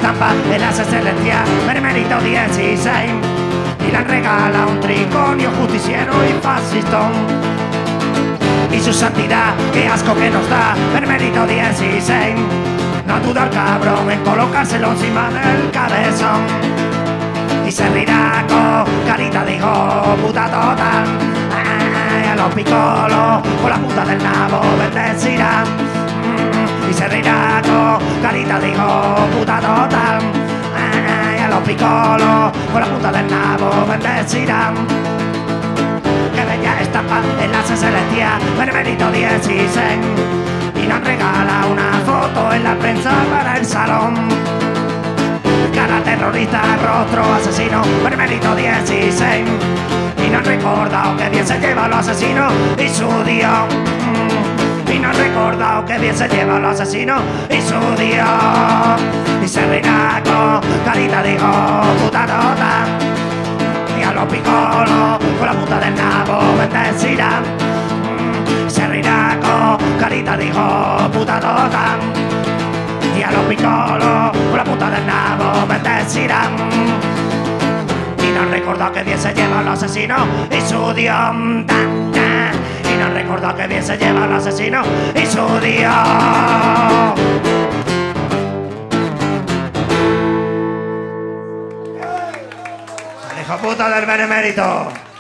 estampa en las excelencias, Benemérito 16. Y le regala un triconio justiciero y fascistón. Y su santidad, qué asco que nos da, Benemérito 16. No duda el cabrón en colocárselo encima del cabezón. Y se rirá con carita de hijo puta total. Ay, a los picolos con la punta del nabo bendecirá. Y se rirá con carita de hijo puta total. Ay, a los picolos con la punta del nabo bendecirán. Que bella estampa en las excelencias, Benemérito 16. Y nos regala una foto en la prensa para el salón. Cara terrorista, rostro asesino, Benemérito 16. Y nos recordado que bien se lleva los asesinos y su Dios. Y nos recordado que bien se lleva los asesinos y su Dios. Y se reirá con carita de hijo puta tota. Y a los picolos con la punta del nabo bendecirá. Se reirá con carita de hijo puta tota. Y a los picolos con la punta del nabo bendecirán. Y nos recordó que bien se lleva los asesinos y su Dios. Y nos recordó que bien se lleva los asesinos y su Dios. El hijo puta del Benemérito.